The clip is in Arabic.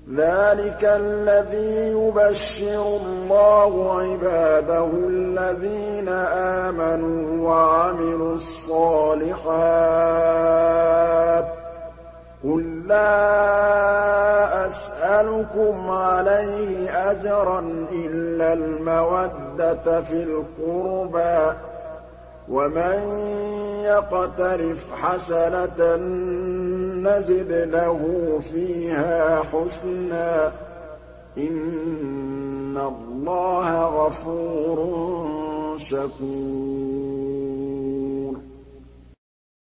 ذَٰلِكَ الَّذِي يُبَشِّرُ اللَّهُ عِبَادَهُ الَّذِينَ آمَنُوا وَعَمِلُوا الصَّالِحَاتِ ۗ قُل لَّا أَسْأَلُكُمْ عَلَيْهِ أَجْرًا إِلَّا الْمَوَدَّةَ فِي الْقُرْبَىٰ ۗ وَمَن يَقْتَرِفْ حَسَنَةً نَّزِدْ لَهُ فِيهَا حُسْنًا ۚ إِنَّ اللَّهَ غَفُورٌ شَكُورٌ